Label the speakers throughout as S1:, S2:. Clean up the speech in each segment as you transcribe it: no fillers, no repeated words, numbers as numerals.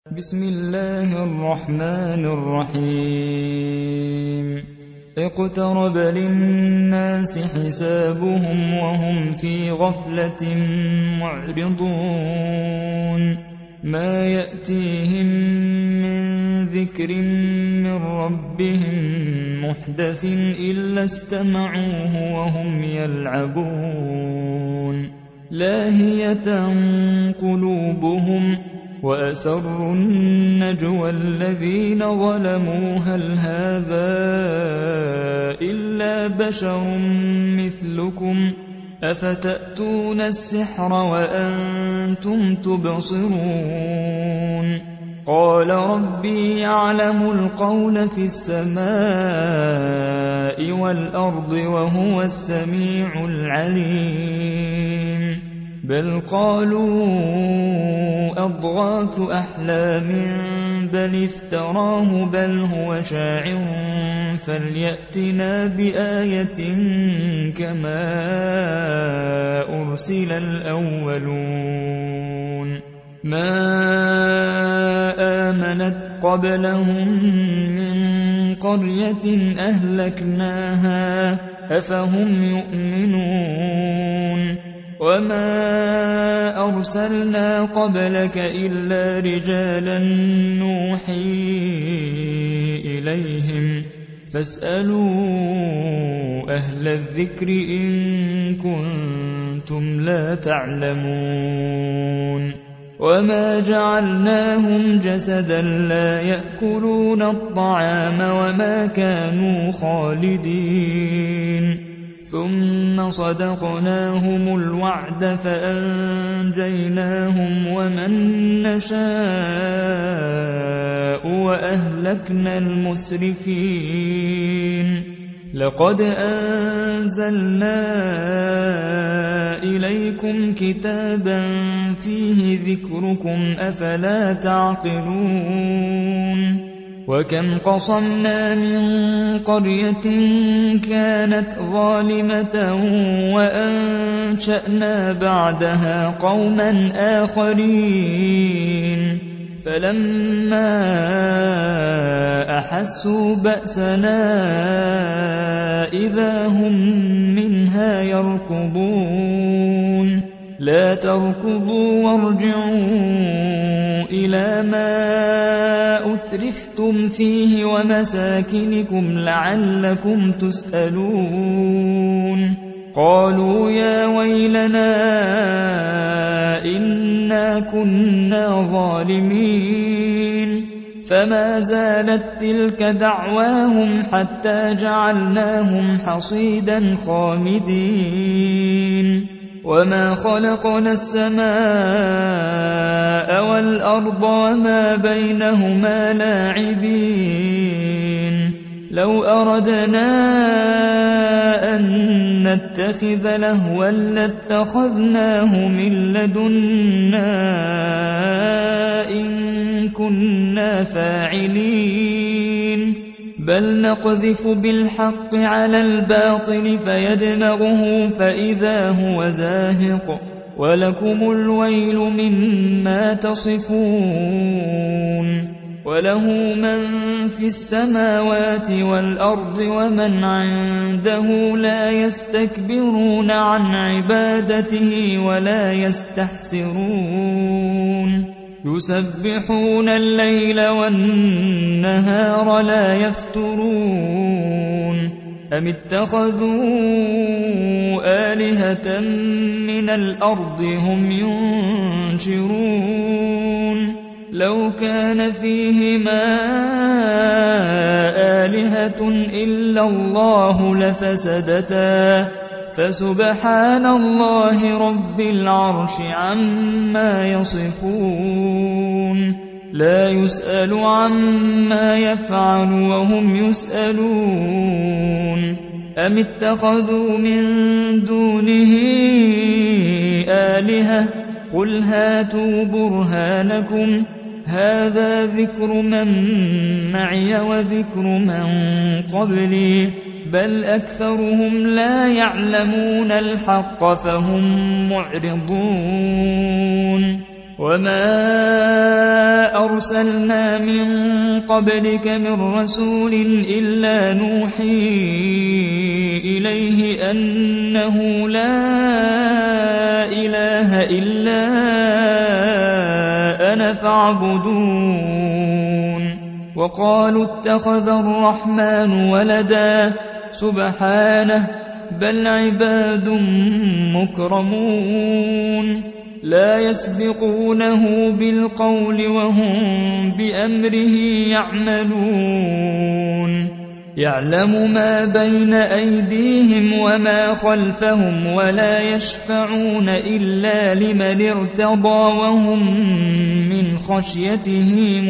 S1: بسم الله الرحمن الرحيم اقترب للناس حسابهم وهم في غفلة معرضون ما يأتيهم من ذكر من ربهم محدث إلا استمعوه وهم يلعبون لاهية قلوبهم وأسروا النجوى الذين ظلموا هل هذا إلا بشر مثلكم أفتأتون السحر وأنتم تبصرون قال ربي يعلم القول في السماء والأرض وهو السميع العليم بل قالوا أضغاث أحلام بل افتراه بل هو شاعر فليأتنا بآية كما أرسل الأولون ما آمنت قبلهم من قرية أهلكناها أفهم يؤمنون وما أرسلنا قبلك إلا رجالا نوحي إليهم فاسألوا أهل الذكر إن كنتم لا تعلمون وما جعلناهم جسدا لا يأكلون الطعام وما كانوا خالدين ثم صدقناهم الوعد فأنجيناهم ومن نشاء وأهلكنا المسرفين لقد أنزلنا إليكم كتابا فيه ذكركم أفلا تعقلون وكم قصمنا من قرية كانت ظالمة وأنشأنا بعدها قوما آخرين فلما أحسوا بأسنا إذا هم منها يركضون لا تركضوا وارجعوا إلى ما أترفتم فيه ومساكنكم لعلكم تسألون قالوا يا ويلنا إنا كنا ظالمين فما زالت تلك دعواهم حتى جعلناهم حصيدا خامدين وما خلقنا السماء والأرض وما بينهما لاعبين لو أردنا أن نتخذ لهوا لاتخذناه من لدنا إن كنا فاعلين بل نقذف بالحق على الباطل فيدمغه فإذا هو زاهق ولكم الويل مما تصفون وله من في السماوات والأرض ومن عنده لا يستكبرون عن عبادته ولا يستحسرون يسبحون الليل والنهار لا يفترون أم اتخذوا آلهة من الأرض هم ينشرون لو كان فيهما آلهة إلا الله لفسدتا فسبحان الله رب العرش عما يصفون لا يسأل عما يفعل وهم يسألون أم اتخذوا من دونه آلهة قل هاتوا برهانكم هذا ذكر من معي وذكر من قبلي بل أكثرهم لا يعلمون الحق فهم معرضون وما أرسلنا من قبلك من رسول إلا نوحي إليه أنه لا إله إلا أنا فاعبدون وقالوا اتخذ الرحمن ولدا سبحانه بل عباد مكرمون لا يسبقونه بالقول وهم بأمره يعملون يعلم ما بين أيديهم وما خلفهم ولا يشفعون إلا لمن ارتضى وهم من خشيته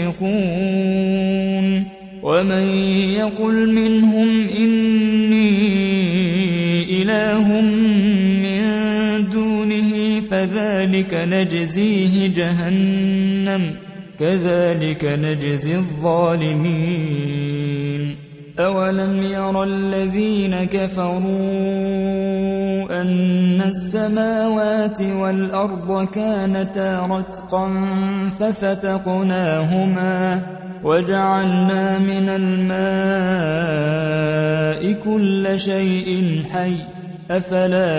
S1: مشفقون ومن يقل منهم إني إله من دونه فذلك نجزيه جهنم كذلك نجزي الظالمين أولم ير الذين كفروا أن السماوات والأرض كانتا رتقا ففتقناهما وجعلنا من الماء كل شيء حي أفلا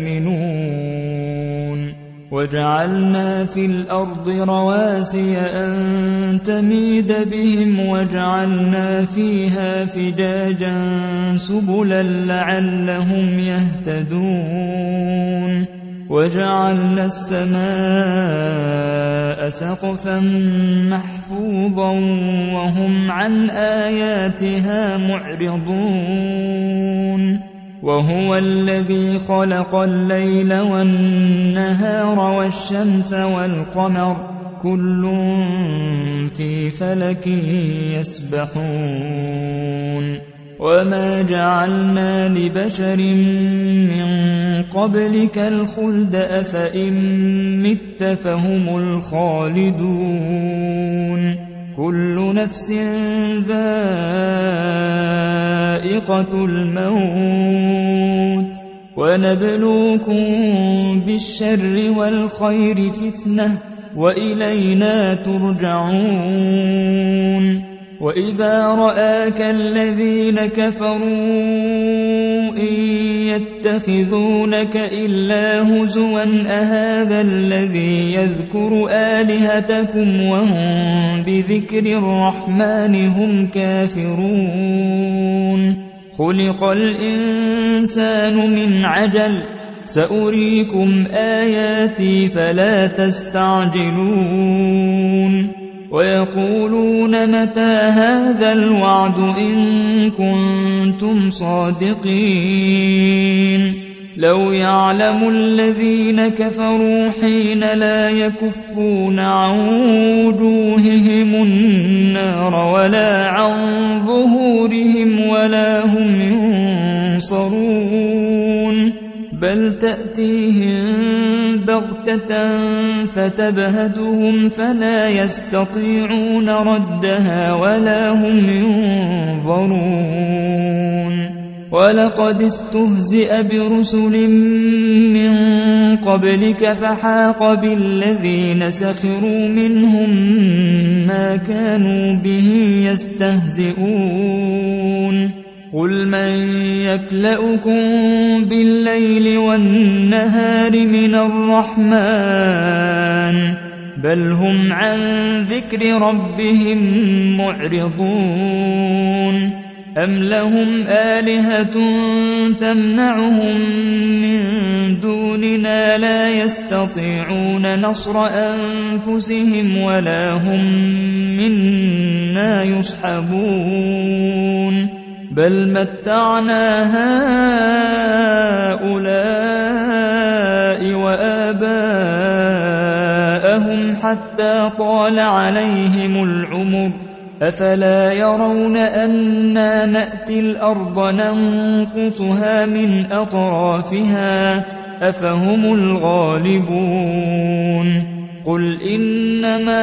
S1: يؤمنون وجعلنا في الأرض رواسي أن تميد بهم وجعلنا فيها فجاجا سبلا لعلهم يهتدون وجعلنا السماء سقفا محفوظا وهم عن آياتها معرضون وهو الذي خلق الليل والنهار والشمس والقمر كل في فلك يسبحون وما جعلنا لبشر من قبلك الخلد أفإن مت فهم الخالدون كل نفس ذائقة الموت ونبلوكم بالشر والخير فتنة وإلينا ترجعون وإذا رآك الذين كفروا إن يتخذونك إلا هزوا أهذا الذي يذكر آلهتكم وهم بذكر الرحمن هم كافرون خلق الإنسان من عجل سأريكم آياتي فلا تستعجلون ويقولون متى هذا الوعد إن كنتم صادقين لو يعلم الذين كفروا حين لا يكفون عن وجوههم النار ولا عن ظهورهم ولا هم ينصرون بل تأتيهم بغتة فتبهتهم فلا يستطيعون ردها ولا هم ينظرون ولقد استهزئ برسل من قبلك فحاق بالذين سخروا منهم ما كانوا به يستهزئون قل من يكلؤكم بالليل والنهار من الرحمن بل هم عن ذكر ربهم معرضون أم لهم آلهة تمنعهم من دوننا لا يستطيعون نصر أنفسهم ولا هم منا يصحبون بل متعنا هؤلاء وآباءهم حتى طال عليهم العمر أفلا يرون أنا نأتي الأرض ننقصها من أطرافها أفهم الغالبون قل إنما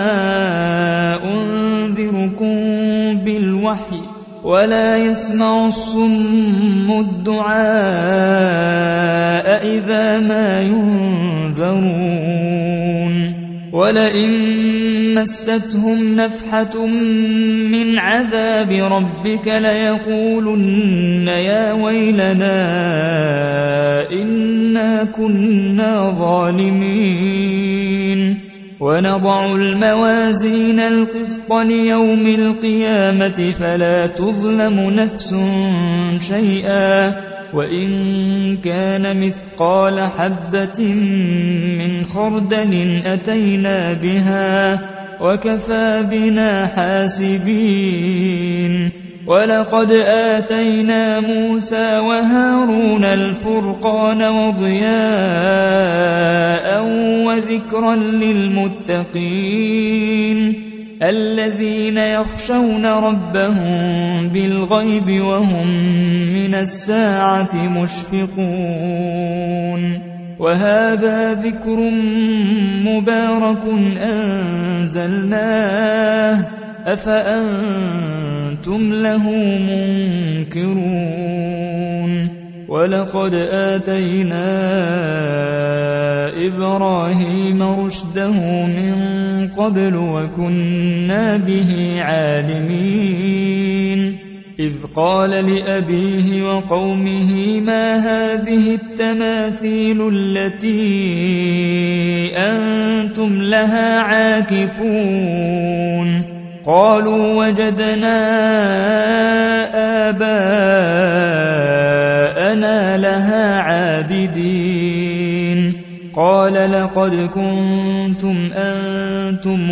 S1: أنذركم بالوحي ولا يسمع الصم الدعاء إذا ما ينذرون ولئن مستهم نفحة من عذاب ربك ليقولن يا ويلنا إنا كنا ظالمين ونضع الموازين القسط ليوم القيامة فلا تظلم نفس شيئا وإن كان مثقال حبة من خردل أتينا بها وكفى بنا حاسبين ولقد آتينا موسى وهارون الفرقان وضياء وذكرا للمتقين الذين يخشون ربهم بالغيب وهم من الساعة مشفقون وهذا ذكر مبارك أنزلناه أفأنتم له منكرون ولقد آتينا إبراهيم رشده من قبل وكنا به عالمين إذ قال لأبيه وقومه ما هذه التماثيل التي أنتم لها عاكفون قالوا وجدنا آباءنا لها عابدين قال لقد كنتم أنتم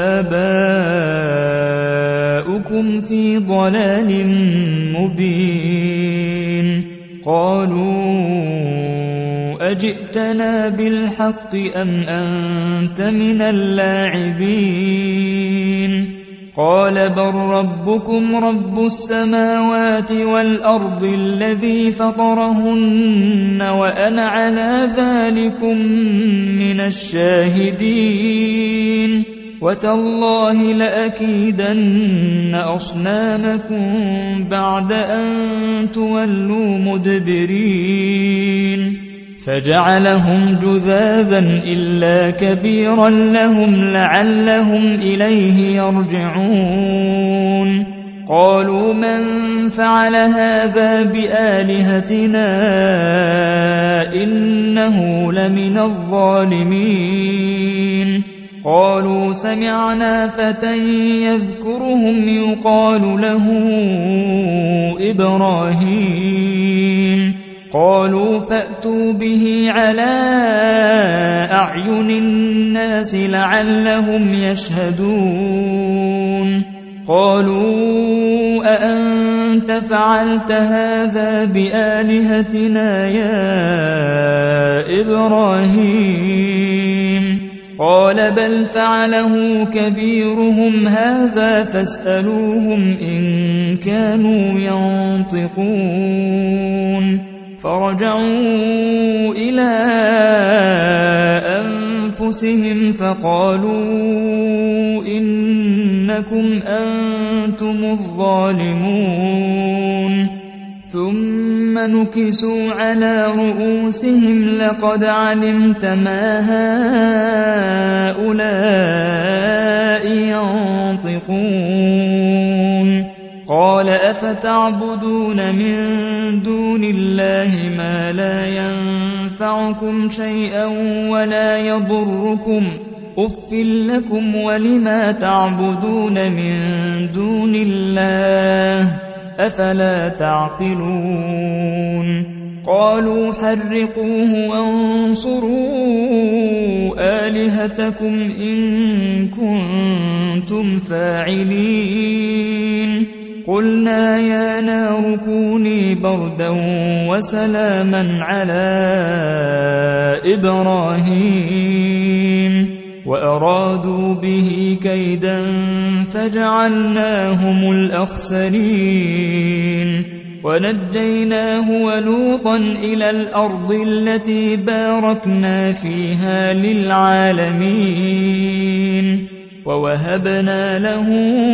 S1: وآباؤكم في ضلال مبين قالوا أجئتنا بالحق أم أنت من اللاعبين قال بل ربكم رب السماوات والأرض الذي فطرهن وأنا على ذلكم من الشاهدين وتالله لأكيدن أصنامكم بعد أن تولوا مدبرين فجعلهم جذاذا إلا كبيرا لهم لعلهم إليه يرجعون قالوا من فعل هذا بآلهتنا إنه لمن الظالمين قالوا سمعنا فتى يذكرهم يقال له إبراهيم قالوا فأتوا به على أعين الناس لعلهم يشهدون قالوا أأنت فعلت هذا بآلهتنا يا إبراهيم قال بل فعله كبيرهم هذا فاسألوهم إن كانوا ينطقون فرجعوا إلى أنفسهم فقالوا إنكم أنتم الظالمون ثم نكسوا على رؤوسهم لقد علمت ما هؤلاء ينطقون قال أفتعبدون من دون الله ما لا ينفعكم شيئا ولا يضركم أف لكم ولما تعبدون من دون الله أفلا تعقلون قالوا حرقوه وانصروا آلهتكم إن كنتم فاعلين قلنا يا نار كوني بردا وسلاما على إبراهيم وأرادوا به كيدا فجعلناهم الأخسرين ونجيناه ولوطا إلى الأرض التي باركنا فيها للعالمين ووهبنا له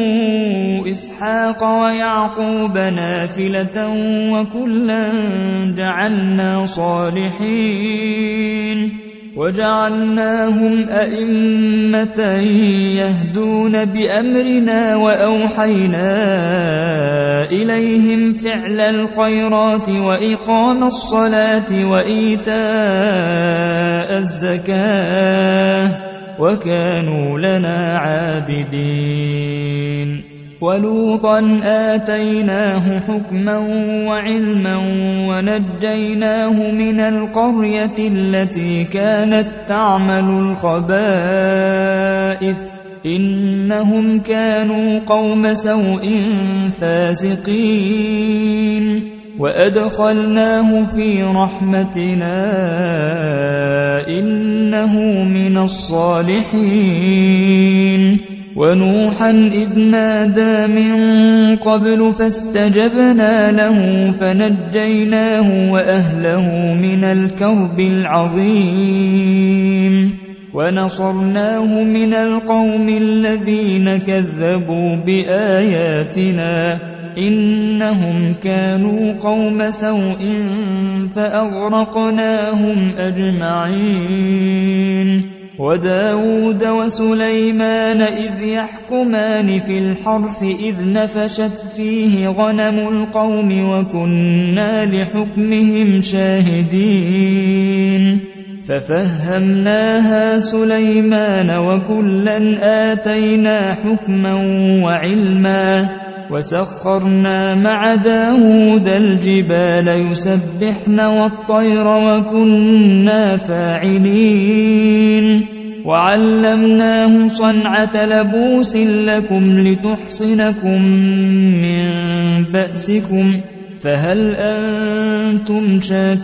S1: إسحاق ويعقوب نافلة وكلا جعلنا صالحين وجعلناهم أئمة يهدون بأمرنا وأوحينا إليهم فعل الخيرات وإقام الصلاة وإيتاء الزكاة وكانوا لنا عابدين. ولوطا آتيناه حكما وعلما ونجيناه من القرية التي كانت تعمل الخبائث إنهم كانوا قوم سوء فاسقين وأدخلناه في رحمتنا إنه من الصالحين. ونوحا إذ نادى من قبل فاستجبنا له فنجيناه وأهله من الكرب العظيم ونصرناه من القوم الذين كذبوا بآياتنا إنهم كانوا قوم سوء فأغرقناهم أجمعين. وداود وسليمان إذ يحكمان في الحرث إذ نفشت فيه غنم القوم وكنا لحكمهم شاهدين ففهمناها سليمان وكلا آتينا حكما وعلما وسخرنا مع داود الجبال يسبحن والطير وكنا فاعلين وعلمناه صنعة لبوس لكم لتحصنكم من بأسكم فهل أنتم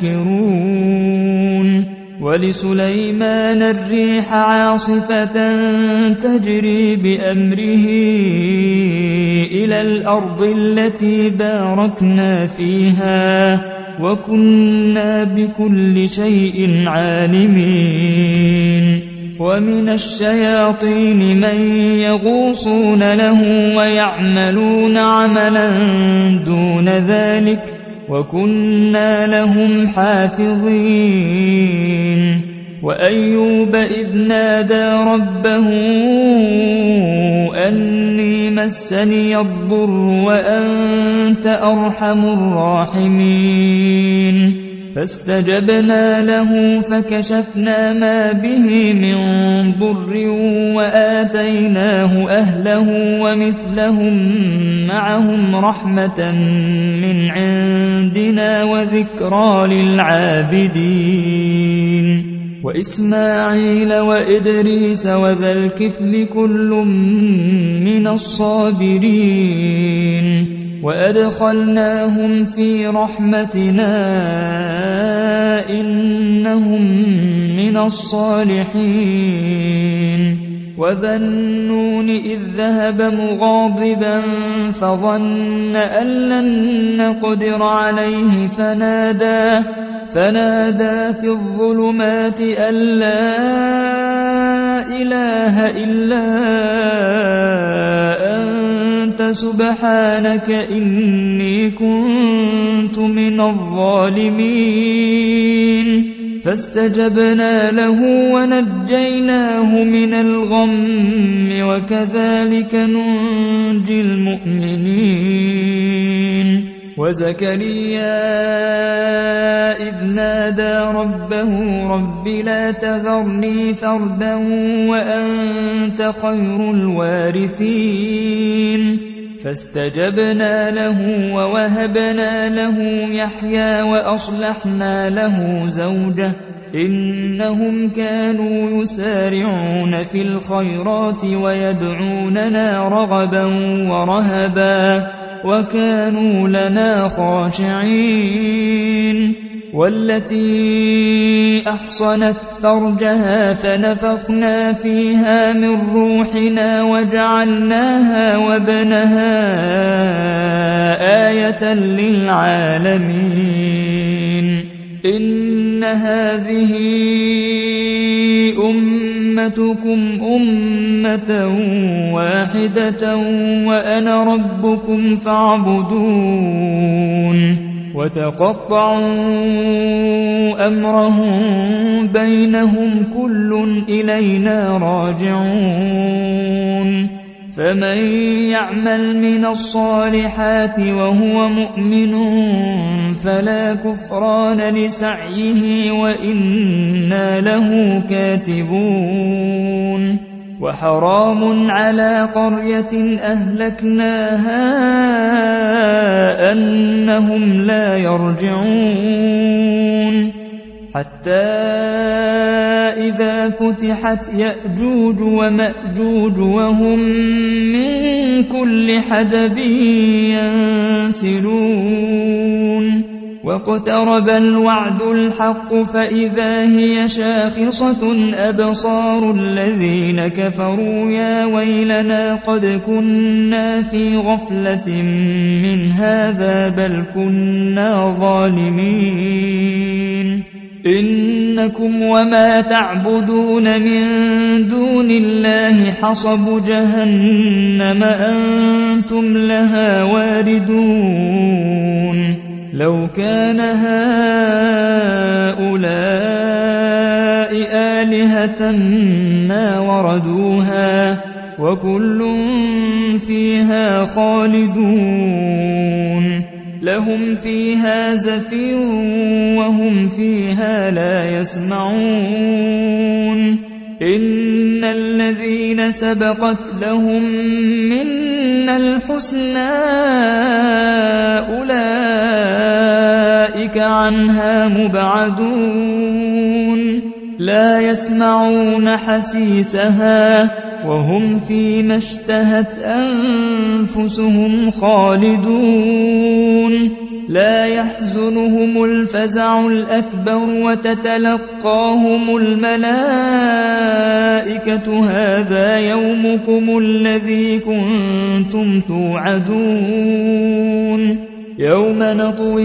S1: شاكرون. ولسليمان الريح عاصفة تجري بأمره إلى الأرض التي باركنا فيها وكنا بكل شيء عالمين. ومن الشياطين من يغوصون له ويعملون عملا دون ذلك وكنا لهم حافظين. وأيوب إذ نادى ربه أني مسني الضر وأنت أرحم الراحمين فاستجبنا له فكشفنا ما به من ضر وآتيناه أهله ومثلهم معهم رحمة من عندنا وذكرى للعابدين. وإسماعيل وإدريس وذا الكفل كل من الصابرين وأدخلناهم في رحمتنا إنهم من الصالحين. وذا النون إذ ذهب مغاضبا فظن أن لن نقدر عليه فنادى في الظلمات أن لا إله إلا أنت سبحانك إني كنت من الظالمين فاستجبنا له ونجيناه من الغم وكذلك ننجي المؤمنين. وزكريا إذ نادى ربه رب لا تذرني فردا وأنت خير الوارثين فاستجبنا له ووهبنا له يحيى وأصلحنا له زوجه إنهم كانوا يسارعون في الخيرات ويدعوننا رغبا ورهبا وكانوا لنا خاشعين. والتي أحصنت فرجها فنفخنا فيها من روحنا وجعلناها وابنها آية للعالمين. إن هذه أمتكم أمة واحدة وأنا ربكم فاعبدون. وتقطعوا أمرهم بينهم كل إلينا راجعون فمن يعمل من الصالحات وهو مؤمن فلا كفران لسعيه وإنا له كاتبون وحرام على قرية أهلكناها أنهم لا يرجعون حتى إذا فتحت يأجوج ومأجوج وهم من كل حدب ينسلون واقترب الوعد الحق فإذا هي شاخصة أبصار الذين كفروا يا ويلنا قد كنا في غفلة من هذا بل كنا ظالمين إنكم وما تعبدون من دون الله حصب جهنم أنتم لها واردون لو كان هؤلاء آلهة ما وردوها وكل فيها خالدون لهم فيها زفير وهم فيها لا يسمعون إن الذين سبقت لهم منا الحسنى أولئك عنها مبعدون لا يسمعون حسيسها وهم فيما اشتهت أنفسهم خالدون لا يحزنهم الفزع الأكبر وتتلقاهم الملائكة هذا يومكم الذي كنتم توعدون يوم نطوي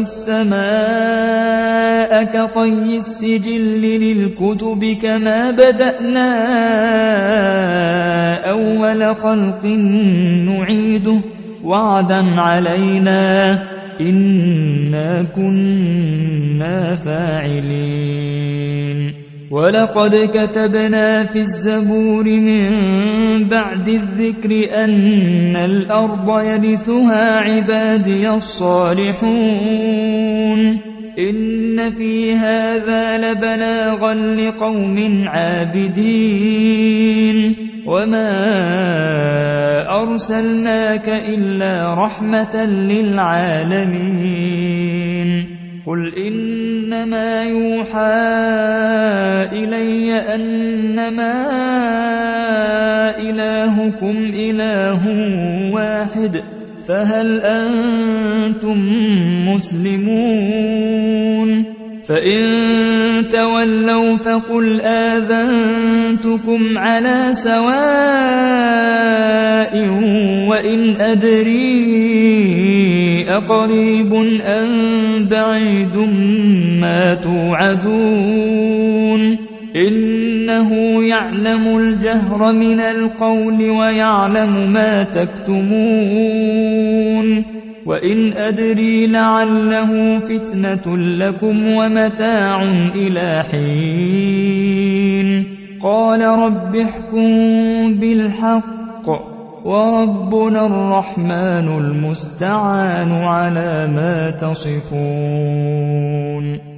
S1: السماء كطي السجل للكتب كما بدأنا أول خلق نعيده وعدا علينا إنا كنا فاعلين ولقد كتبنا في الزبور من بعد الذكر أن الأرض يرثها عبادي الصالحون إن في هذا لبلاغا لقوم عابدين وما أرسلناك إلا رحمة للعالمين قل إنما يوحى إلي أنما إلهكم إله واحد فهل أنتم مسلمون فإن تولوا فقل آذنتكم على سواء وإن أدري أقريب أم بعيد ما توعدون إنه يعلم الجهر من القول ويعلم ما تكتمون وإن أدري لعله فتنة لكم ومتاع إلى حين قال رب احكم بالحق وربنا الرحمن المستعان على ما تصفون